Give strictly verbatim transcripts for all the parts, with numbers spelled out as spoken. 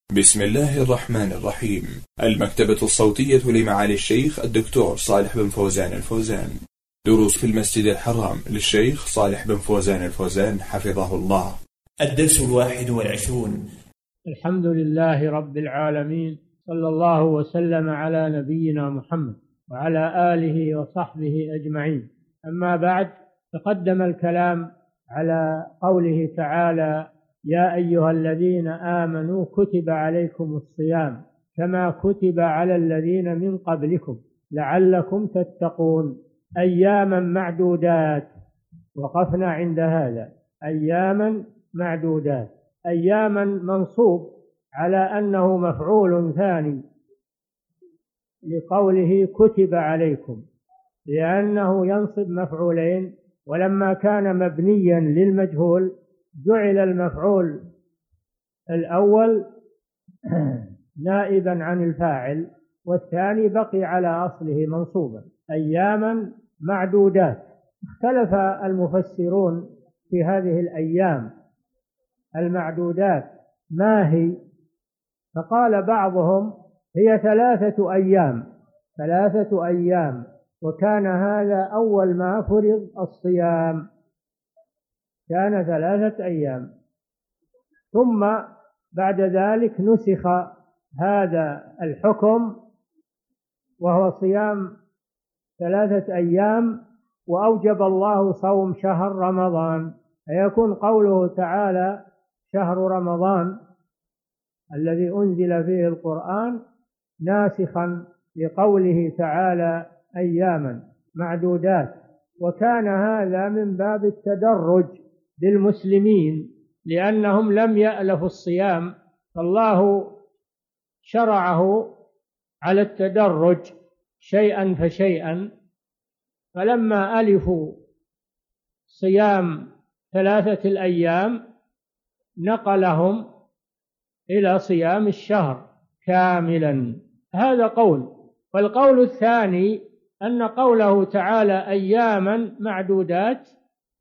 بسم الله الرحمن الرحيم. المكتبة الصوتية لمعالي الشيخ الدكتور صالح بن فوزان الفوزان. دروس في المسجد الحرام للشيخ صالح بن فوزان الفوزان حفظه الله. الدرس الواحد والعشرون. الحمد لله رب العالمين، صلى الله وسلم على نبينا محمد وعلى آله وصحبه أجمعين. أما بعد، تقدم الكلام على قوله تعالى: يا أيها الذين آمنوا كتب عليكم الصيام كما كتب على الذين من قبلكم لعلكم تتقون. أياما معدودات، وقفنا عند هذا. أياما معدودات، أياما منصوب على أنه مفعول ثاني لقوله كتب عليكم، لأنه ينصب مفعولين، ولما كان مبنيا للمجهول جعل المفعول الأول نائبا عن الفاعل، والثاني بقي على أصله منصوبا. أياما معدودات. اختلف المفسرون في هذه الأيام المعدودات ما هي، فقال بعضهم هي ثلاثة أيام ثلاثة أيام وكان هذا أول ما فرض الصيام، كان ثلاثة أيام، ثم بعد ذلك نسخ هذا الحكم وهو صيام ثلاثة أيام، وأوجب الله صوم شهر رمضان، فيكون قوله تعالى شهر رمضان الذي أنزل فيه القرآن ناسخا لقوله تعالى أياما معدودات. وكان هذا من باب التدرج للمسلمين، لأنهم لم يألفوا الصيام، فالله شرعه على التدرج شيئا فشيئا، فلما ألفوا صيام ثلاثة الأيام نقلهم إلى صيام الشهر كاملا. هذا قول. والقول الثاني أن قوله تعالى أياما معدودات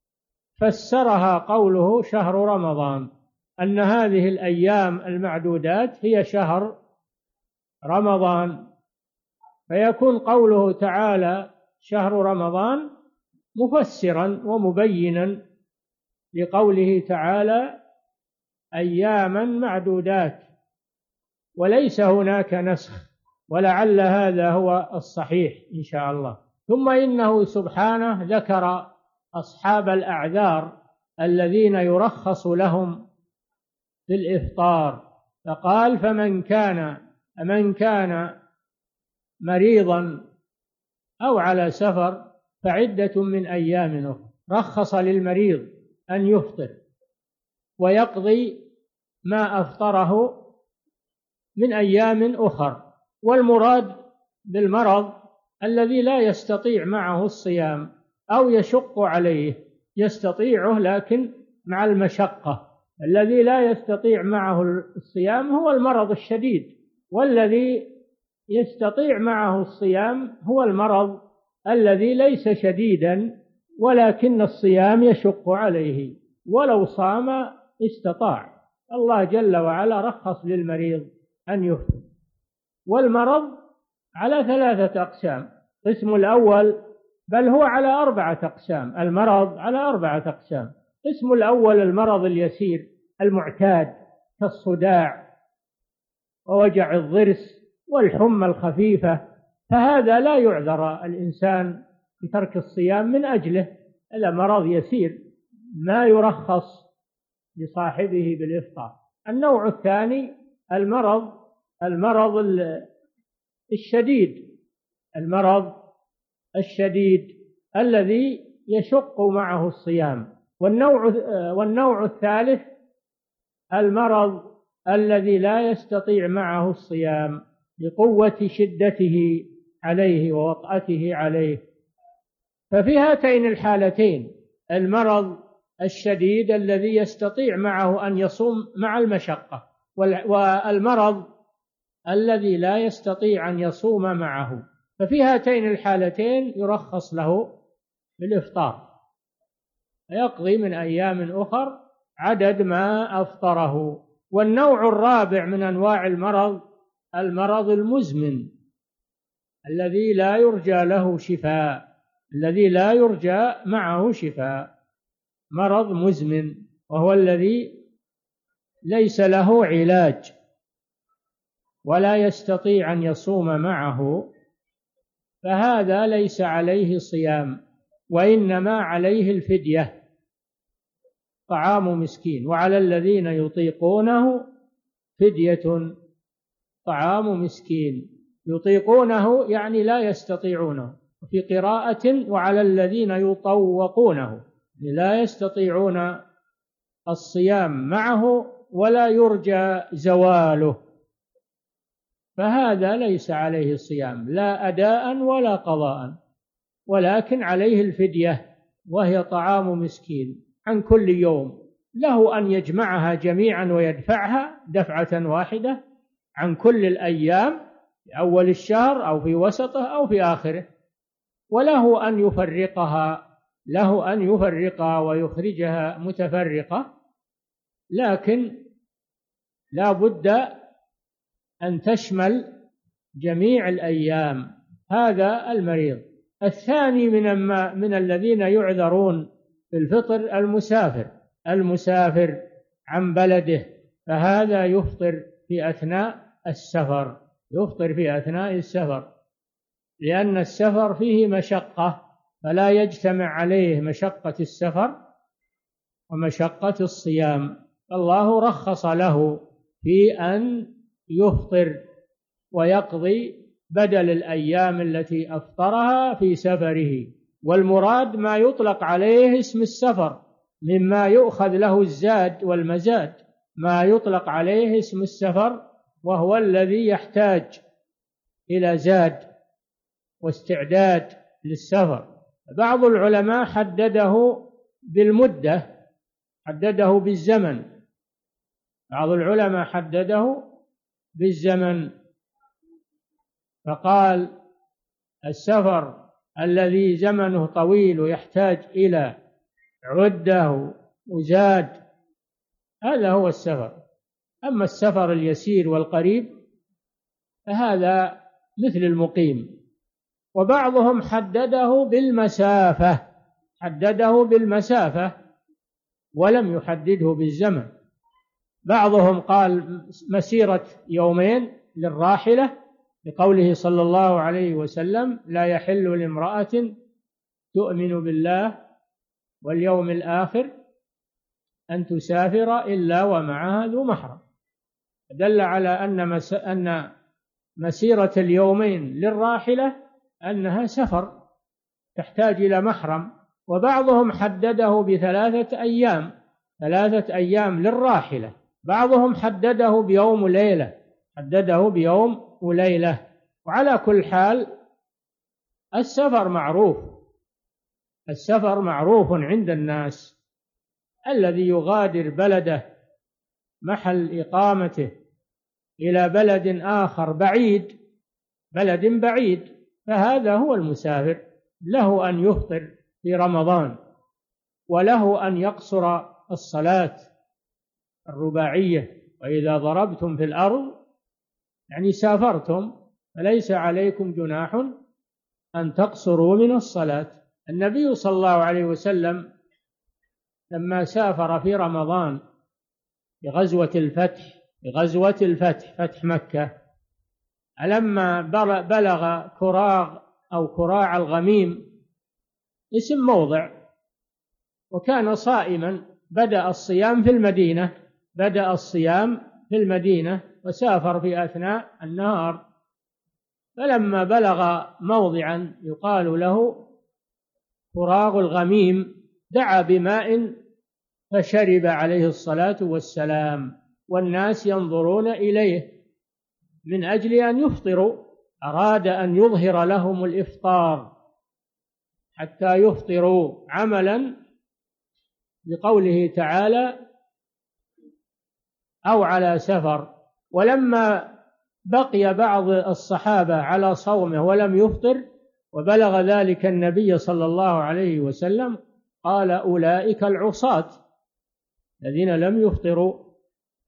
فسرها قوله شهر رمضان، أن هذه الأيام المعدودات هي شهر رمضان، فيكون قوله تعالى شهر رمضان مفسرا ومبينا لقوله تعالى أياما معدودات، وليس هناك نسخ، ولعل هذا هو الصحيح إن شاء الله. ثم إنه سبحانه ذكر أصحاب الأعذار الذين يرخص لهم في الإفطار، فقال فمن كان من كان مريضا أو على سفر فعدة من أيام أخرى. رخص للمريض أن يفطر ويقضي ما أفطره من أيام أخر، والمراد بالمرض الذي لا يستطيع معه الصيام أو يشق عليه، يستطيعه لكن مع المشقة. الذي لا يستطيع معه الصيام هو المرض الشديد، والذي يستطيع معه الصيام هو المرض الذي ليس شديدا ولكن الصيام يشق عليه، ولو صام استطاع. الله جل وعلا رخص للمريض أن يفطر. والمرض على ثلاثة أقسام، قسم الأول بل هو على أربعة أقسام. المرض على أربعة أقسام. قسم الأول المرض اليسير المعتاد كالصداع ووجع الضرس والحمى الخفيفة، فهذا لا يعذر الإنسان بترك الصيام من أجله، هذا مرض يسير ما يرخص لصاحبه بالإفطار. النوع الثاني المرض المرض الشديد المرض الشديد الذي يشق معه الصيام. والنوع والنوع الثالث المرض الذي لا يستطيع معه الصيام لقوة شدته عليه ووطأته عليه. ففي هاتين الحالتين المرض الشديد الذي يستطيع معه أن يصوم مع المشقة، والمرض الذي لا يستطيع أن يصوم معه، ففي هاتين الحالتين يرخص له بالإفطار، يقضي من أيام أخر عدد ما أفطره. والنوع الرابع من أنواع المرض المرض المزمن الذي لا يرجى له شفاء، الذي لا يرجى معه شفاء، مرض مزمن، وهو الذي ليس له علاج ولا يستطيع أن يصوم معه، فهذا ليس عليه صيام، وإنما عليه الفدية، طعام مسكين. وعلى الذين يطيقونه فدية طعام مسكين. يطيقونه يعني لا يستطيعونه. في قراءة وعلى الذين يطوقونه، لا يستطيعون الصيام معه ولا يرجى زواله، فهذا ليس عليه صيام لا أداء ولا قضاء، ولكن عليه الفدية، وهي طعام مسكين عن كل يوم، له أن يجمعها جميعا ويدفعها دفعة واحدة عن كل الأيام في أول الشهر أو في وسطه أو في آخره، وله أن يفرقها له أن يفرقها ويخرجها متفرقة، لكن لا بد أن تشمل جميع الأيام. هذا المريض. الثاني من من الذين يعذرون في الفطر المسافر المسافر عن بلده، فهذا يفطر في أثناء السفر يفطر في أثناء السفر لأن السفر فيه مشقة، فلا يجتمع عليه مشقة السفر ومشقة الصيام، الله رخص له في أن يفطر ويقضي بدل الأيام التي أفطرها في سفره. والمراد ما يطلق عليه اسم السفر مما يؤخذ له الزاد والمزاد، ما يطلق عليه اسم السفر وهو الذي يحتاج إلى زاد واستعداد للسفر. بعض العلماء حدده بالمدة، حدده بالزمن، بعض العلماء حدده بالزمن، فقال السفر الذي زمنه طويل ويحتاج إلى عدة وزاد، هذا هو السفر. أما السفر اليسير والقريب فهذا مثل المقيم. وبعضهم حدده بالمسافة حدده بالمسافة ولم يحدده بالزمن. بعضهم قال مسيرة يومين للراحلة لقوله صلى الله عليه وسلم لا يحل لامرأة تؤمن بالله واليوم الآخر أن تسافر إلا ومعها ذو محرم، دل على أن مس... أن مسيرة اليومين للراحلة أنها سفر تحتاج إلى محرم. وبعضهم حدده بثلاثة أيام ثلاثة أيام للراحلة، بعضهم حدده بيوم وليلة حدده بيوم وليلة. وعلى كل حال السفر معروف السفر معروف عند الناس، الذي يغادر بلده محل إقامته إلى بلد آخر بعيد بلد بعيد فهذا هو المسافر، له أن يفطر في رمضان وله أن يقصر الصلاة الرباعية. وإذا ضربتم في الأرض يعني سافرتم فليس عليكم جناح أن تقصروا من الصلاة. النبي صلى الله عليه وسلم لما سافر في رمضان في غزوة الفتح في غزوة الفتح فتح مكة، لما بلغ كراغ أو كراع الغميم اسم موضع وكان صائما، بدأ الصيام في المدينة بدأ الصيام في المدينة وسافر في أثناء النهار، فلما بلغ موضعا يقال له كراغ الغميم دعا بماء فشرب عليه الصلاة والسلام، والناس ينظرون إليه من أجل أن يفطروا، أراد أن يظهر لهم الإفطار حتى يفطروا عملا بقوله تعالى أو على سفر. ولما بقي بعض الصحابة على صومه ولم يفطر وبلغ ذلك النبي صلى الله عليه وسلم قال أولئك العصاة الذين لم يفطروا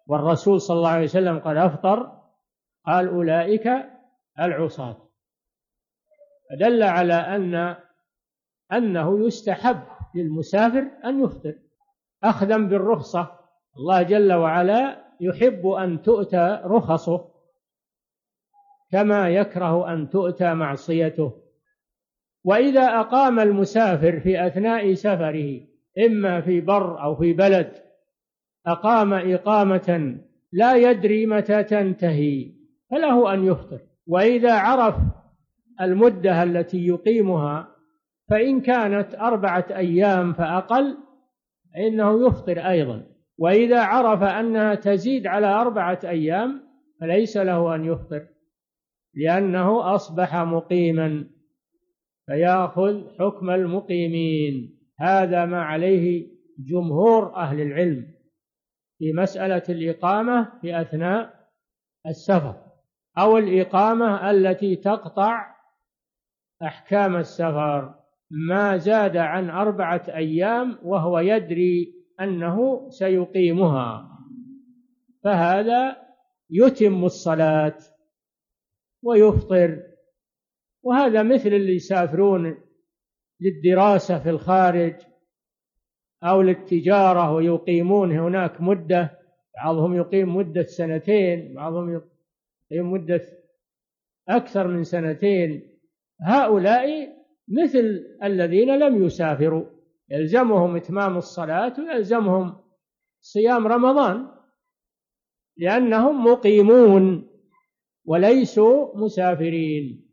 والرسول صلى الله عليه وسلم قد أفطر قال أولئك العصاة، فدل على أن أنه يستحب للمسافر أن يفطر أخذا بالرخصة. الله جل وعلا يحب أن تؤتى رخصه كما يكره أن تؤتى معصيته. وإذا أقام المسافر في أثناء سفره إما في بر أو في بلد، أقام إقامة لا يدري متى تنتهي فله أن يفطر. وإذا عرف المدة التي يقيمها فإن كانت أربعة أيام فأقل فإنه يفطر أيضا، وإذا عرف أنها تزيد على أربعة أيام فليس له أن يفطر لأنه أصبح مقيما فيأخذ حكم المقيمين. هذا ما عليه جمهور أهل العلم في مسألة الإقامة في أثناء السفر أو الإقامة التي تقطع أحكام السفر، ما زاد عن أربعة أيام وهو يدري أنه سيقيمها فهذا يتم الصلاة ويفطر. وهذا مثل اللي يسافرون للدراسة في الخارج أو للتجارة ويقيمون هناك مدة، بعضهم يقيم مدة سنتين، بعضهم يقيم مدة أكثر من سنتين. هؤلاء مثل الذين لم يسافروا، يلزمهم إتمام الصلاة ويلزمهم صيام رمضان لأنهم مقيمون وليسوا مسافرين.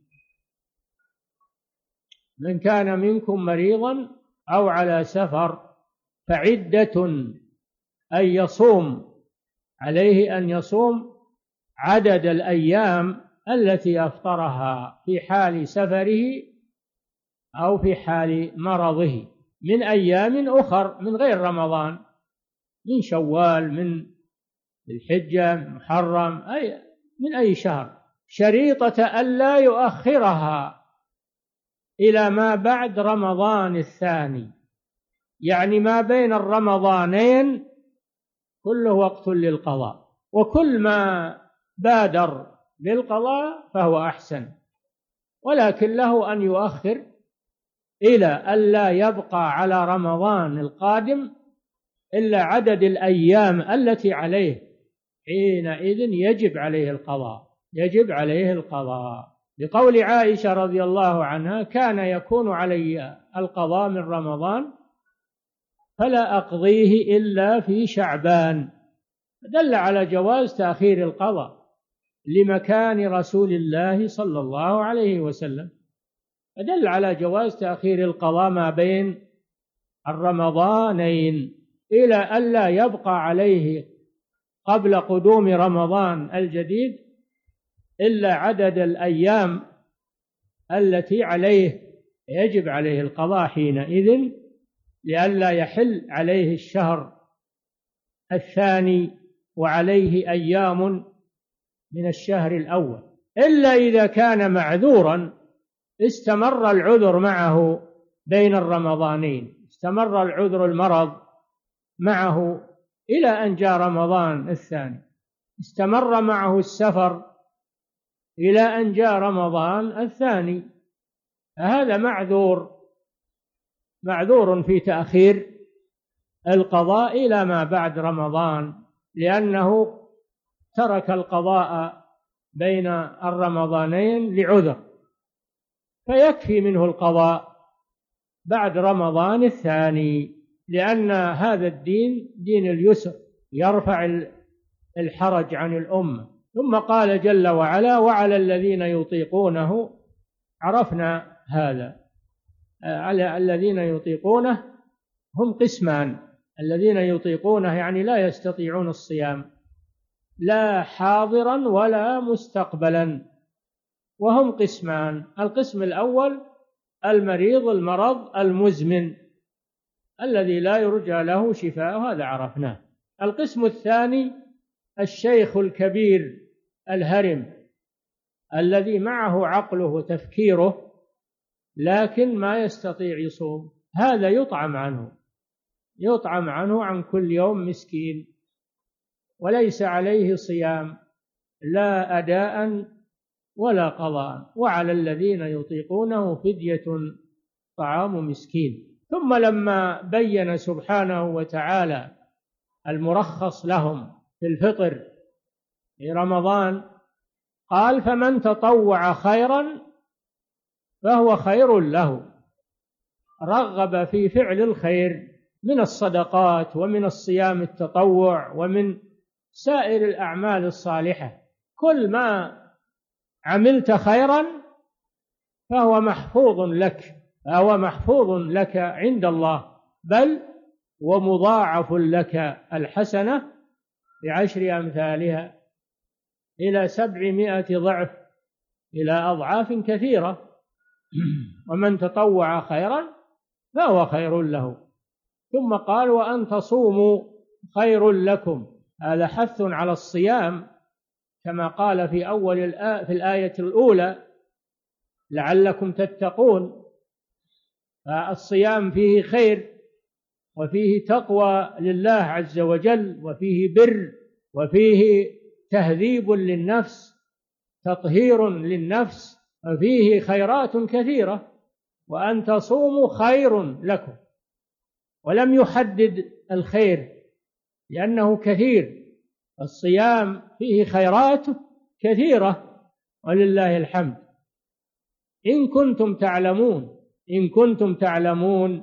من كان منكم مريضا أو على سفر فعدة أن يصوم، عليه أن يصوم عدد الأيام التي أفطرها في حال سفره أو في حال مرضه من أيام أخر من غير رمضان، من شوال، من الحجة، من محرم، أي من أي شهر، شريطة ألا يؤخرها إلى ما بعد رمضان الثاني، يعني ما بين الرمضانين كله وقت للقضاء، وكل ما بادر بالقضاء فهو أحسن، ولكن له أن يؤخر إلى ألا يبقى على رمضان القادم إلا عدد الأيام التي عليه، حينئذ يجب عليه القضاء، يجب عليه القضاء. لقول عائشة رضي الله عنها: كان يكون علي القضاء من رمضان فلا أقضيه إلا في شعبان، دل على جواز تأخير القضاء لمكان رسول الله صلى الله عليه وسلم، دل على جواز تأخير القضاء ما بين الرمضانين إلى ألا يبقى عليه قبل قدوم رمضان الجديد إلا عدد الأيام التي عليه يجب عليه القضاء حينئذ، لئلا يحل عليه الشهر الثاني وعليه أيام من الشهر الأول، إلا إذا كان معذورا استمر العذر معه بين الرمضانين، استمر العذر المرض معه إلى أن جاء رمضان الثاني، استمر معه السفر إلى أن جاء رمضان الثاني، فهذا معذور معذور في تأخير القضاء إلى ما بعد رمضان، لأنه ترك القضاء بين الرمضانين لعذر، فيكفي منه القضاء بعد رمضان الثاني، لأن هذا الدين دين اليسر يرفع الحرج عن الأمة. ثم قال جل وعلا: وعلى الذين يطيقونه، عرفنا هذا، على الذين يطيقونه هم قسمان: الذين يطيقونه يعني لا يستطيعون الصيام لا حاضرا ولا مستقبلا، وهم قسمان: القسم الأول المريض المرض المزمن الذي لا يرجى له شفاء، هذا عرفناه. القسم الثاني الشيخ الكبير الهرم الذي معه عقله وتفكيره لكن ما يستطيع يصوم، هذا يطعم عنه يطعم عنه عن كل يوم مسكين. وليس عليه صيام لا أداء ولا قضاء، وعلى الذين يطيقونه فدية طعام مسكين. ثم لما بين سبحانه وتعالى المرخص لهم في الفطر في رمضان قال: فمن تطوع خيرا فهو خير له. رغب في فعل الخير من الصدقات ومن الصيام التطوع ومن سائر الأعمال الصالحة. كل ما عملت خيرا فهو محفوظ لك فهو محفوظ لك عند الله، بل ومضاعف لك الحسنة بعشر أمثالها إلى سبعمائة ضعف، إلى أضعاف كثيرة. ومن تطوع خيرا فهو خير له. ثم قال: وأن تصوموا خير لكم. هذا حث على الصيام كما قال في أول الآية في الآية الأولى: لعلكم تتقون. فالصيام فيه خير وفيه تقوى لله عز وجل، وفيه بر، وفيه تهذيب للنفس، تطهير للنفس، وفيه خيرات كثيرة. وأن تصوموا خير لكم، ولم يحدد الخير لأنه كثير. الصيام فيه خيرات كثيرة ولله الحمد. إن كنتم تعلمون إن كنتم تعلمون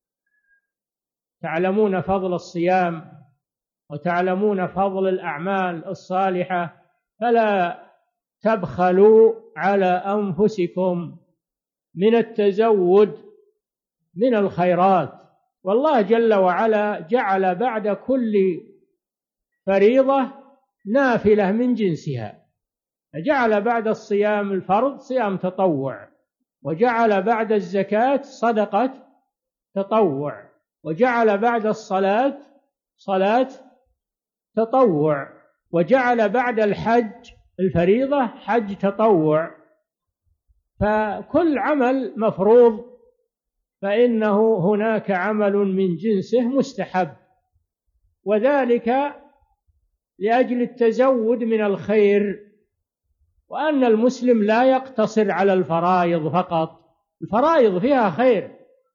تعلمون فضل الصيام وتعلمون فضل الأعمال الصالحة فلا تبخلوا على أنفسكم من التزود من الخيرات. والله جل وعلا جعل بعد كل فريضة نافلة من جنسها، فجعل بعد الصيام الفرض صيام تطوع، وجعل بعد الزكاة صدقة تطوع، وجعل بعد الصلاة صلاة تطوع، وجعل بعد الحج الفريضة حج تطوع. فكل عمل مفروض فإنه هناك عمل من جنسه مستحب، وذلك لأجل التزود من الخير. وأن المسلم لا يقتصر على الفرائض فقط، الفرائض فيها خير،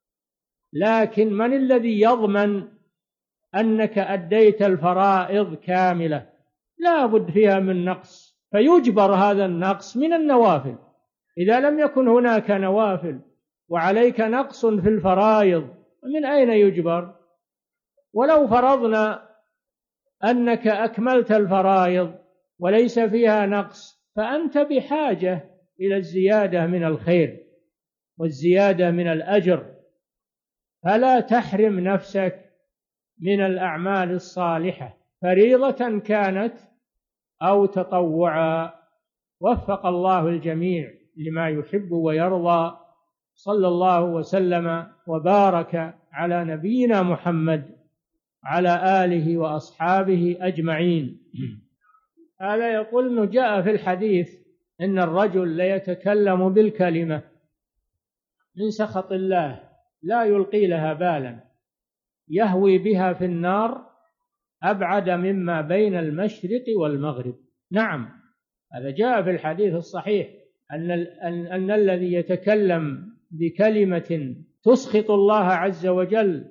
لكن من الذي يضمن أنك أديت الفرائض كاملة؟ لا بد فيها من نقص، فيجبر هذا النقص من النوافل. إذا لم يكن هناك نوافل وعليك نقص في الفرائض من أين يجبر؟ ولو فرضنا أنك أكملت الفرائض وليس فيها نقص، فأنت بحاجة إلى الزيادة من الخير والزيادة من الأجر، فلا تحرم نفسك من الأعمال الصالحة فريضة كانت أو تطوعا. وفق الله الجميع لما يحب ويرضى. صلى الله وسلم وبارك على نبينا محمد على آله وأصحابه أجمعين. هذا يقول إنه جاء في الحديث إن الرجل ليتكلم بالكلمة من سخط الله لا يلقي لها بالا يهوي بها في النار أبعد مما بين المشرق والمغرب. نعم، هذا جاء في الحديث الصحيح أن, أن, أن الذي يتكلم بكلمة تسخط الله عز وجل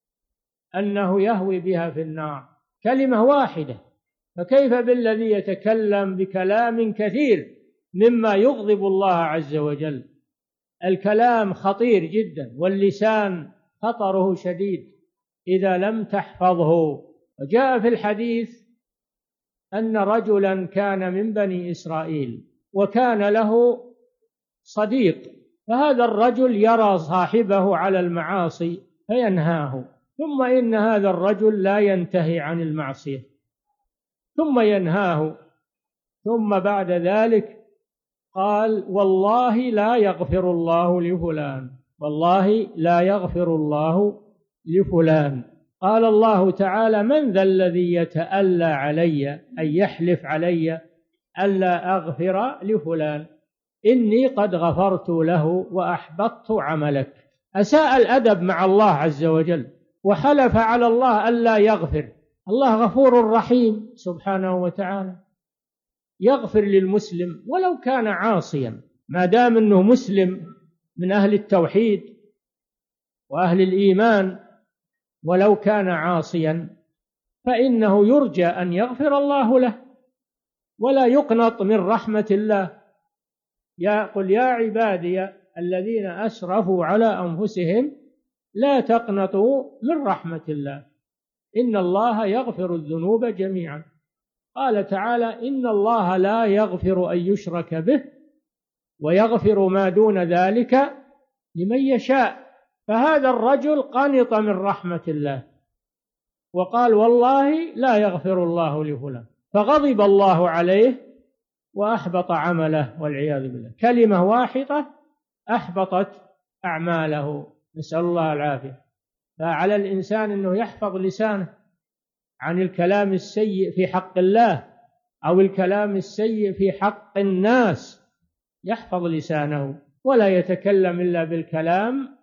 أنه يهوي بها في النار، كلمة واحدة، فكيف بالذي يتكلم بكلام كثير مما يغضب الله عز وجل؟ الكلام خطير جدا، واللسان خطره شديد إذا لم تحفظه. وجاء في الحديث أن رجلا كان من بني إسرائيل وكان له صديق، فهذا الرجل يرى صاحبه على المعاصي فينهاه، ثم إن هذا الرجل لا ينتهي عن المعصية ثم ينهاه، ثم بعد ذلك قال: والله لا يغفر الله لفلان، والله لا يغفر الله لفلان. قال الله تعالى: من ذا الذي يتألى علي أي يحلف علي ألا أغفر لفلان؟ إني قد غفرت له وأحبطت عملك. أساء الأدب مع الله عز وجل وحلف على الله ألا يغفر، الله غفور رحيم سبحانه وتعالى، يغفر للمسلم ولو كان عاصيا، ما دام أنه مسلم من أهل التوحيد وأهل الإيمان، ولو كان عاصيا فإنه يرجى أن يغفر الله له، ولا يقنط من رحمة الله. يا قل يا عبادي الذين أسرفوا على أنفسهم لا تقنطوا من رحمة الله إن الله يغفر الذنوب جميعا. قال تعالى إن الله لا يغفر أن يشرك به ويغفر ما دون ذلك لمن يشاء. فهذا الرجل قنط من رحمة الله وقال والله لا يغفر الله لفلان، فغضب الله عليه وأحبط عمله والعياذ بالله. كلمة واحدة أحبطت أعماله، نسأل الله العافية. فعلى الإنسان أنه يحفظ لسانه عن الكلام السيء في حق الله أو الكلام السيء في حق الناس، يحفظ لسانه ولا يتكلم إلا بالكلام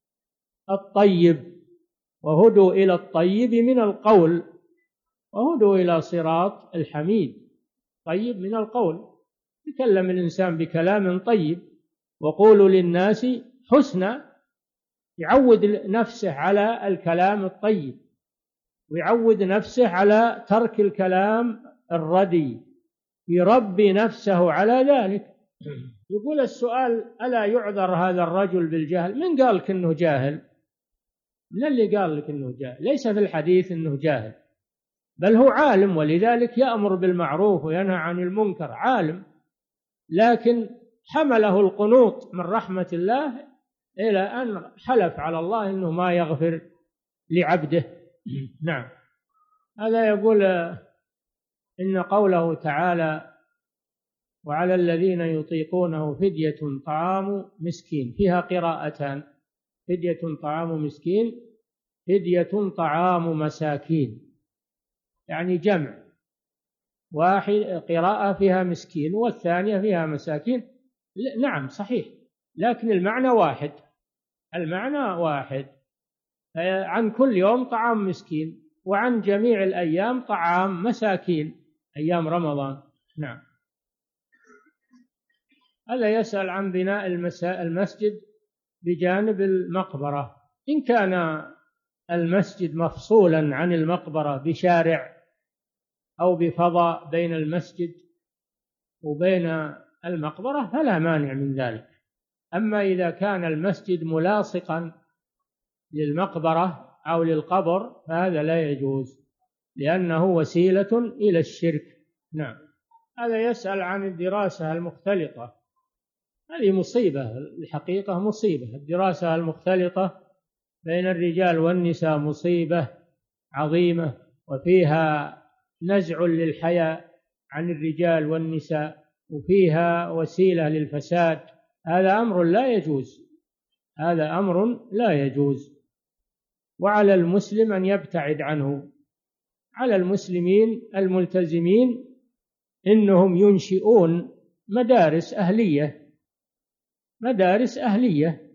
الطيب. وهدوا إلى الطيب من القول وهدوا إلى صراط الحميد. طيب من القول، يتكلم الإنسان بكلام طيب. وقولوا للناس حسنا، يعود نفسه على الكلام الطيب ويعود نفسه على ترك الكلام الردي، يربي نفسه على ذلك. يقول السؤال ألا يعذر هذا الرجل بالجهل؟ من قال لك إنه جاهل؟ من اللي قال لك إنه جاهل؟ ليس في الحديث إنه جاهل، بل هو عالم، ولذلك يأمر بالمعروف وينهى عن المنكر، عالم، لكن حمله القنوط من رحمة الله إلى أن حلف على الله إنه ما يغفر لعبده. نعم. هذا يقول إن قوله تعالى وعلى الذين يطيقونه فدية طعام مسكين، فيها قراءتان، فدية طعام مسكين، فدية طعام مساكين، يعني جمع، واحد قراءة فيها مسكين والثانية فيها مساكين. نعم صحيح، لكن المعنى واحد، المعنى واحد، عن كل يوم طعام مسكين وعن جميع الأيام طعام مساكين أيام رمضان. نعم. هذا يسأل عن بناء المسجد بجانب المقبرة. إن كان المسجد مفصولا عن المقبرة بشارع أو بفضاء بين المسجد وبين المقبرة فلا مانع من ذلك. أما إذا كان المسجد ملاصقا للمقبرة أو للقبر فهذا لا يجوز، لأنه وسيلة إلى الشرك. نعم. هذا يسأل عن الدراسة المختلطة. هذه مصيبة، الحقيقة مصيبة، الدراسة المختلطة بين الرجال والنساء مصيبة عظيمة، وفيها نزع للحياء عن الرجال والنساء، وفيها وسيلة للفساد. هذا أمر لا يجوز، هذا أمر لا يجوز، وعلى المسلم أن يبتعد عنه. على المسلمين الملتزمين إنهم ينشئون مدارس أهلية، مدارس أهلية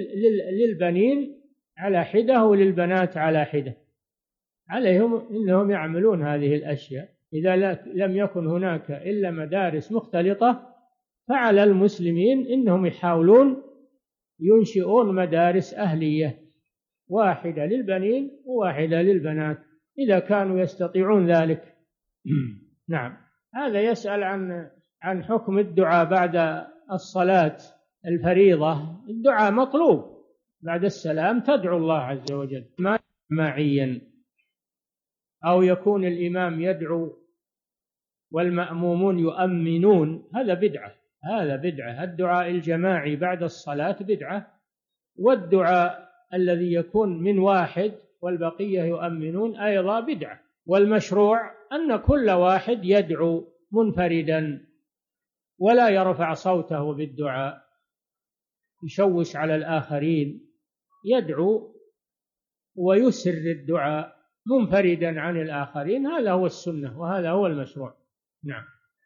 للبنين على حدة وللبنات على حدة، عليهم إنهم يعملون هذه الأشياء. إذا لم يكن هناك إلا مدارس مختلطة فعلى المسلمين إنهم يحاولون ينشئون مدارس أهلية، واحدة للبنين وواحدة للبنات إذا كانوا يستطيعون ذلك. نعم. هذا يسأل عن عن حكم الدعاء بعد الصلاة الفريضة. الدعاء مطلوب بعد السلام، تدعو الله عز وجل ما معيا، أو يكون الإمام يدعو والمأمومون يؤمنون، هذا بدعة، هذا بدعة. الدعاء الجماعي بعد الصلاة بدعة، والدعاء الذي يكون من واحد والبقية يؤمنون أيضا بدعة. والمشروع أن كل واحد يدعو منفردا ولا يرفع صوته بالدعاء يشوش على الآخرين، يدعو ويسر الدعاء منفردا عن الآخرين، هذا هو السنة وهذا هو المشروع. نعم.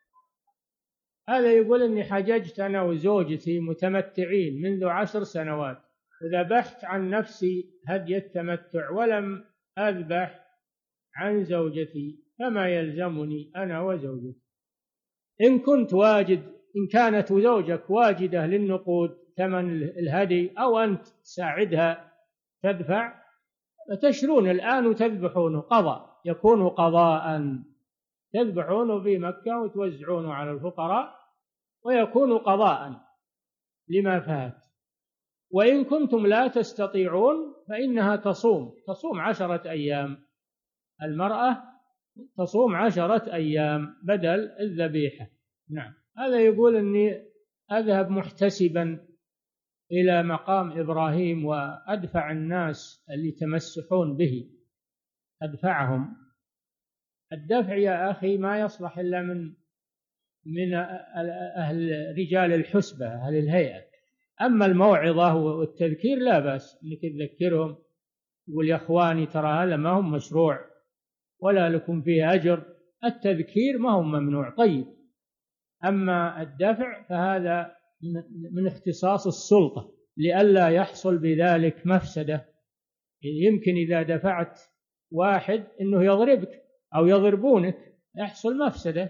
هذا يقول إني حججت أنا وزوجتي متمتعين منذ عشر سنوات، وذبحت عن نفسي هدي التمتع ولم أذبح عن زوجتي فما يلزمني أنا وزوجتي. إن كنت واجد، إن كانت زوجك واجدة للنقود ثمن الهدي أو أنت تساعدها تدفع، فتشرون الآن وتذبحونه قضاء، يكون قضاء، تذبحونه في مكة وتوزعونه على الفقراء ويكون قضاء لما فات. وإن كنتم لا تستطيعون فإنها تصوم تصوم عشرة أيام، المرأة تصوم عشرة أيام بدل الذبيحة. نعم. هذا يقول أني أذهب محتسبا إلى مقام إبراهيم وأدفع الناس اللي تمسحون به، أدفعهم. الدفع يا أخي ما يصلح إلا من من أهل رجال الحسبة، أهل الهيئة. أما الموعظة والتذكير لا بأس أنك تذكرهم، يقول يا أخواني ترى هذا ما هو مشروع ولا لكم فيه أجر. التذكير ما هو ممنوع. طيب، أما الدفع فهذا من اختصاص السلطة لئلا يحصل بذلك مفسدة. يمكن إذا دفعت واحد أنه يضربك أو يضربونك يحصل مفسدة.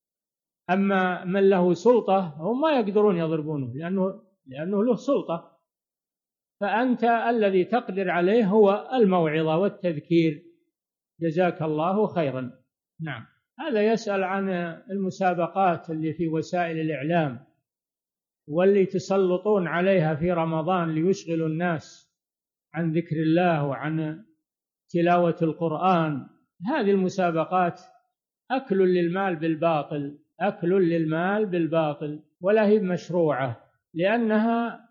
أما من له سلطة هم ما يقدرون يضربونه لأنه لأنه له سلطة. فأنت الذي تقدر عليه هو الموعظة والتذكير. جزاك الله خيرا. نعم. هذا يسأل عن المسابقات اللي في وسائل الإعلام واللي تسلطون عليها في رمضان ليشغلوا الناس عن ذكر الله وعن تلاوة القرآن. هذه المسابقات أكل للمال بالباطل، أكل للمال بالباطل، ولا هي مشروعة، لأنها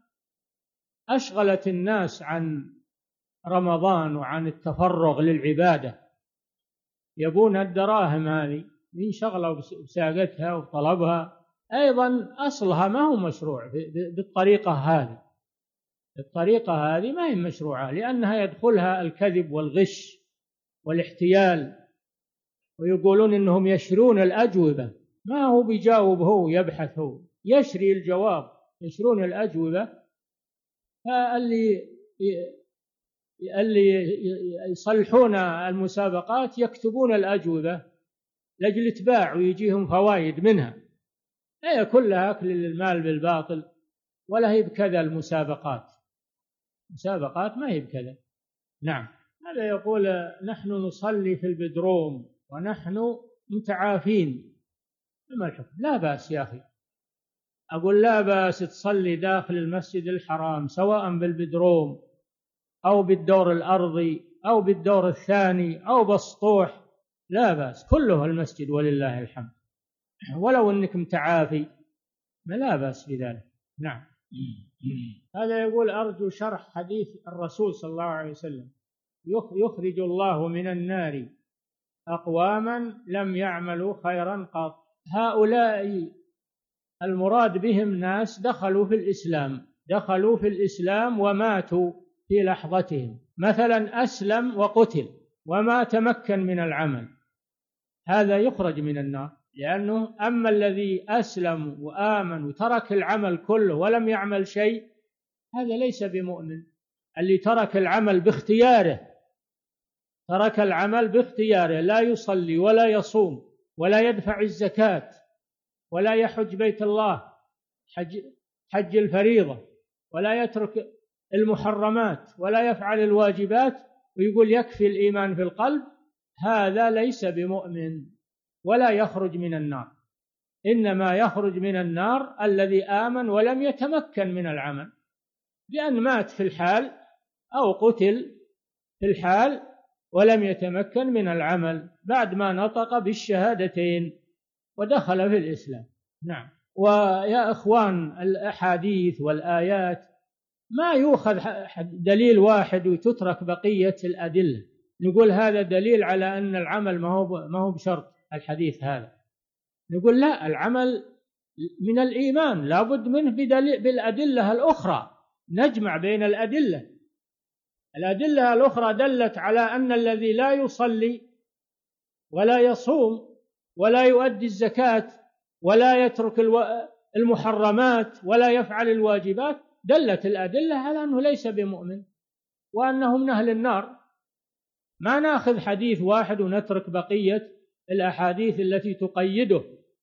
أشغلت الناس عن رمضان وعن التفرغ للعبادة. يبون الدراهم هذه ينشغلوا بساقتها وطلبها. أيضا أصلها ما هو مشروع بالطريقة هذه. الطريقة هذه ما هي مشروعة لأنها يدخلها الكذب والغش والاحتيال. ويقولون إنهم يشرون الأجوبة، ما هو بيجاوب، هو يبحث، هو يشري الجواب، يشرون الأجوبة. فاللي اللي يصلحون المسابقات يكتبون الأجوبة لأجل تباع ويجيهم فوائد منها. هي كلها أكل للمال بالباطل، ولا هي بكذا. المسابقات مسابقات ما هي بكذا. نعم. هذا يقول نحن نصلي في البدروم ونحن متعافين، ما الحكم؟ لا بأس يا أخي. أقول لا بأس تصلي داخل المسجد الحرام سواء بالبدروم أو بالدور الأرضي أو بالدور الثاني أو بالسطوح، لا بأس، كله المسجد ولله الحمد، ولو أنك متعافي ما لا بأس بذلك. نعم. هذا يقول أرجو شرح حديث الرسول صلى الله عليه وسلم يخرج الله من النار أقواما لم يعملوا خيرا قط. هؤلاء المراد بهم ناس دخلوا في الإسلام دخلوا في الإسلام وماتوا في لحظتهم، مثلا أسلم وقتل وما تمكن من العمل، هذا يخرج من النار. لأنه أما الذي أسلم وآمن وترك العمل كله ولم يعمل شيء، هذا ليس بمؤمن. اللي ترك العمل باختياره ترك العمل باختياره لا يصلي ولا يصوم ولا يدفع الزكاة ولا يحج بيت الله حج, حج الفريضة ولا يترك المحرمات ولا يفعل الواجبات ويقول يكفي الإيمان في القلب، هذا ليس بمؤمن ولا يخرج من النار. إنما يخرج من النار الذي آمن ولم يتمكن من العمل، لأن مات في الحال أو قتل في الحال ولم يتمكن من العمل بعد ما نطق بالشهادتين ودخل في الإسلام. نعم. ويا إخوان، الأحاديث والآيات ما يؤخذ دليل واحد وتترك بقية الأدلة، نقول هذا دليل على أن العمل ما هو ما هو بشرط الحديث هذا، نقول لا، العمل من الإيمان لا بد منه بدليل بالأدلة الأخرى، نجمع بين الأدلة. الأدلة الأخرى دلت على أن الذي لا يصلي ولا يصوم ولا يؤدي الزكاة ولا يترك المحرمات ولا يفعل الواجبات، دلت الأدلة على أنه ليس بمؤمن وأنه من أهل النار. ما ناخذ حديث واحد ونترك بقية الأحاديث التي تقيده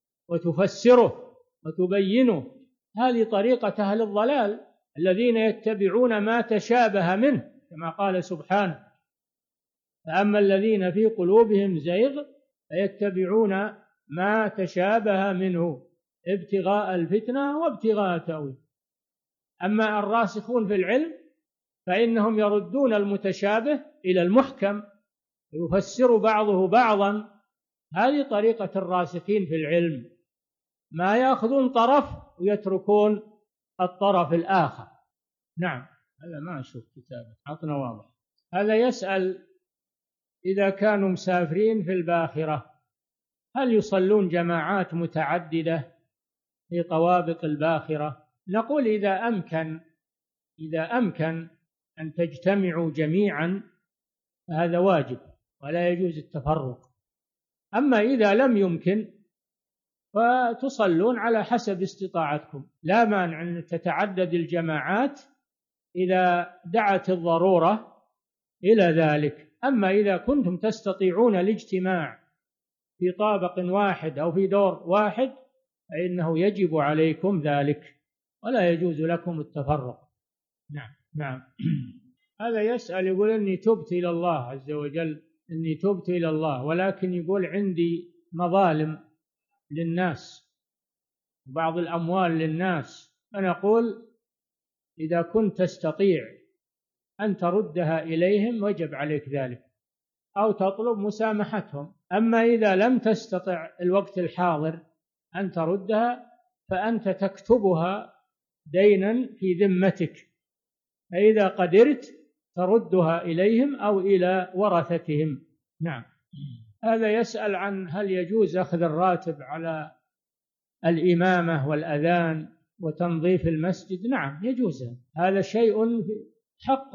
وتفسره وتبينه. هذه طريقة أهل الضلال الذين يتبعون ما تشابه منه، كما قال سبحانه: فأما الذين في قلوبهم زيغ فيتبعون ما تشابه منه ابتغاء الفتنة وابتغاء تأويله. أما الراسخون في العلم فإنهم يردون المتشابه إلى المحكم، يفسر بعضه بعضا. هذه طريقة الراسخين في العلم، ما يأخذون طرف ويتركون الطرف الآخر. نعم. هذا ما أشوف كتابه عطنا واضح. هذا يسأل: إذا كانوا مسافرين في الباخرة هل يصلون جماعات متعددة في طوابق الباخرة؟ نقول: إذا أمكن إذا أمكن أن تجتمعوا جميعا فهذا واجب ولا يجوز التفرق. أما إذا لم يمكن فتصلون على حسب استطاعتكم، لا مانع أن تتعدد الجماعات إذا دعت الضرورة إلى ذلك. أما إذا كنتم تستطيعون الاجتماع في طابق واحد أو في دور واحد فإنه يجب عليكم ذلك ولا يجوز لكم التفرق. نعم نعم. هذا يسأل يقول: إني تبت إلى الله عز وجل، إني تبت إلى الله، ولكن يقول عندي مظالم للناس وبعض الأموال للناس. فنقول: إذا كنت تستطيع أن تردها إليهم وجب عليك ذلك، أو تطلب مسامحتهم. أما إذا لم تستطع الوقت الحاضر أن تردها فأنت تكتبها دينا في ذمتك، فإذا قدرت تردها إليهم أو إلى ورثتهم. نعم. هذا يسأل عن هل يجوز أخذ الراتب على الإمامة والأذان وتنظيف المسجد. نعم يجوز، هذا شيء حق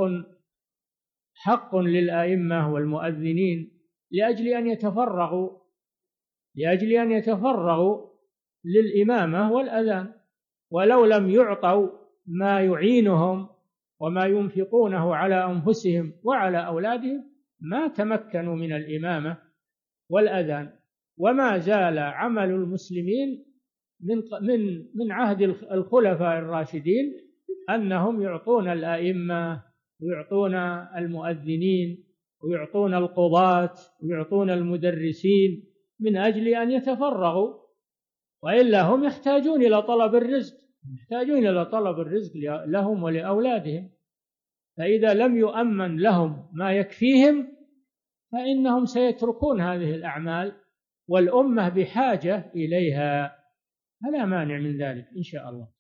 حق للأئمة والمؤذنين لأجل أن يتفرغوا لأجل أن يتفرغوا للإمامة والأذان، ولو لم يعطوا ما يعينهم وما ينفقونه على أنفسهم وعلى أولادهم ما تمكنوا من الإمامة والأذان. وما زال عمل المسلمين من من من عهد الخلفاء الراشدين أنهم يعطون الأئمة ويعطون المؤذنين ويعطون القضاة ويعطون المدرسين من أجل أن يتفرغوا، وإلا هم يحتاجون إلى طلب الرزق يحتاجون إلى طلب الرزق لهم ولأولادهم. فإذا لم يؤمن لهم ما يكفيهم فإنهم سيتركون هذه الأعمال، والأمة بحاجة إليها، فلا مانع من ذلك إن شاء الله.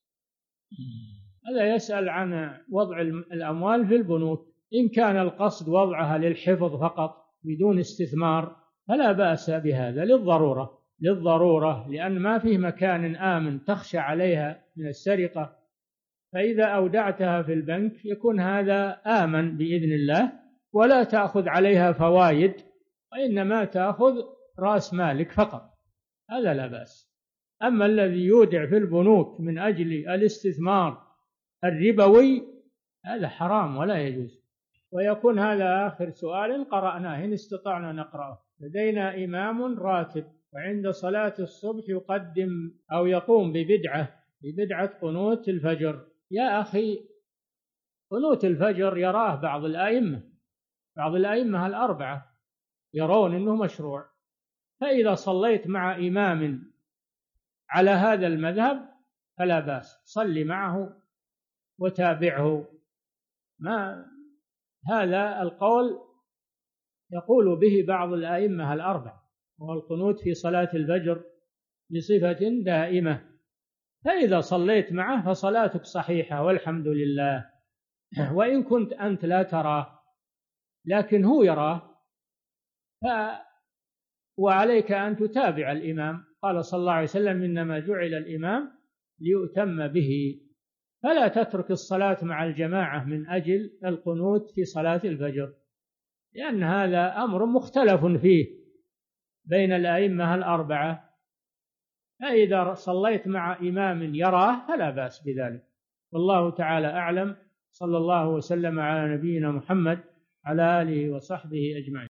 هذا يسأل عن وضع الأموال في البنوك. إن كان القصد وضعها للحفظ فقط بدون استثمار فلا بأس بهذا للضرورة للضرورة لأن ما فيه مكان آمن تخشى عليها من السرقة، فإذا أودعتها في البنك يكون هذا آمن بإذن الله، ولا تأخذ عليها فوائد وإنما تأخذ رأس مالك فقط، هذا لا بأس. أما الذي يودع في البنوك من أجل الاستثمار الربوي هذا حرام ولا يجوز. ويكون هذا آخر سؤال قرأناه إن استطعنا نقرأه. لدينا إمام راتب وعند صلاة الصبح يقدم أو يقوم ببدعة ببدعة قنوت الفجر. يا أخي، قنوت الفجر يراه بعض الأئمة بعض الأئمة الأربعة يرون أنه مشروع، فإذا صليت مع إمام على هذا المذهب فلا بأس، صلي معه وتابعه. ما هذا القول يقول به بعض الأئمة الأربعة، وهو القنوت في صلاة الفجر بصفة دائمة، فإذا صليت معه فصلاتك صحيحة والحمد لله، وإن كنت أنت لا تراه لكن هو يراه ف وعليك أن تتابع الإمام. قال صلى الله عليه وسلم: إنما جعل الإمام ليؤتم به، فلا تترك الصلاة مع الجماعة من أجل القنوت في صلاة الفجر، لأن هذا أمر مختلف فيه بين الأئمة الأربعة، فإذا صليت مع إمام يراه فلا بأس بذلك. والله تعالى أعلم. صلى الله وسلم على نبينا محمد على آله وصحبه أجمعين.